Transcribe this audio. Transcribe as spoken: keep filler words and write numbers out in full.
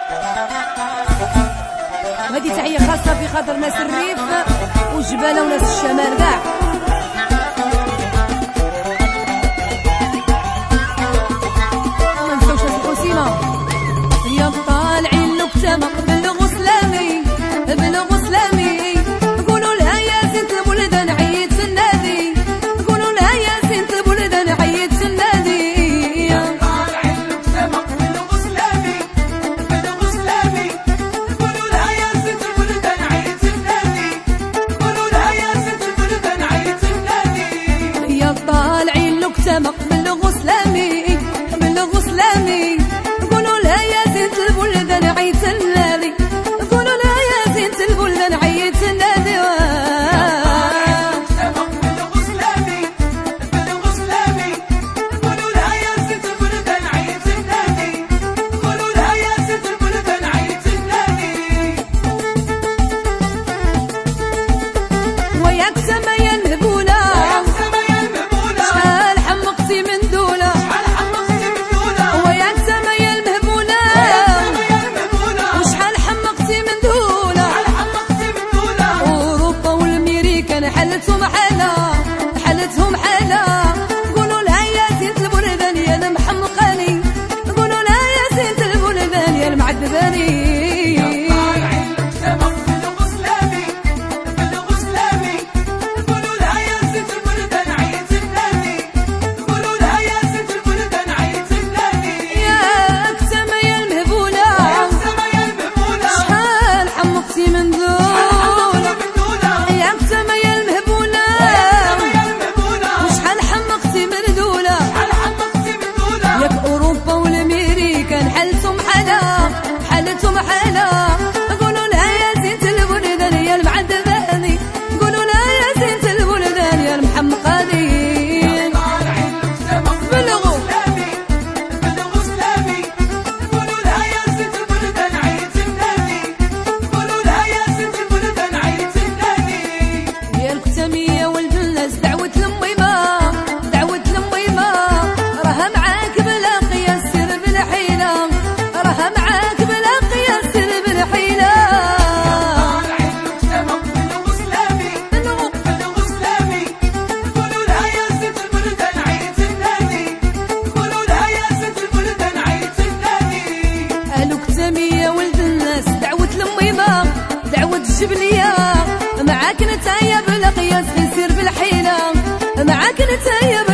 هذه تحية خاصة في خاطر ناس الريف وجبالة وناس الشمال كاع. ما نساوش ناس الحسيمة يا طالعين لكتامة بالغسلامي بالغسلامي قولوا لها يا زينة البلدان عيد النادي قولوا لها يا زينة البلدان عيد النادي يا طالعين لكتامة بالغسلامي بالغسلامي قولوا لها يا زينة البلدان عيد النادي قولوا لها يا زينة البلدان عيد النادي يا طالعين لكتامة بالغسلامي بالغسلامي قولوا لها يا زينة البلدان عيد النادي قولوا لها يا زينة البلدان عيد النادي بالغسلامي بالغسلامي قولوا لها يا زينة البلدان عيد النادي قولوا لها يا زينة البلدان عيد النادي وياك سمايا المهبولة سمايا المهبولة شحال حمقتي من دولة شحال حمقتي من دولة وياك سمايا المهبولة سمايا المهبولة وشحال حمقتي من دولة شحال حمقتي من دولة أوروبا والأمريكان حلتهم حالة حلتهم حالة قولوا لها يا زينة البلدان يا المحمقاني قولوا لها يا زينة البلدان يا المعذباني طالعين لكتامة بالغسلامي بالغسلامي قولوا لها يا زينة البلدان عيد النادي قولوا لها يا زينة البلدان عيد النادي ياك سمايا المهبولة سمايا المهبولة شحال حمقتي من دولة من دولة ياك سمايا المهبولة سمايا المهبولة وشحال حمقتي من دولة شحال حمقتي من دولة ياك أوروبا والأمريكان حالتهم حالة حالتهم حالة قولوا لها يا زينة البلدان يا المعذباني قولوا لها يا زينة البلدان يا المحمقاني طالعين لكتامة بالغسلامي بالغسلامي قولوا لها يا زينة البلدان عيد النادي قولوا لها يا زينة البلدان عيد النادي يا الكتامية ولد الناس دعوة الميمة دعوة الميمة راها معاك بلا قياس سير بالحيلة راها معاك بلا قياس سير بالحيلة طالعين لكتامة بالغسلامي بالغسلامي قولوا لها يا زينة البلدان عيد النادي قولوا لها يا زينة البلدان عيد النادي قالوا كتامية ولد الناس دعوة الميمة دعوة الجبلية معاك نتايا بلا قياس سير بالحيلة معاك نتايا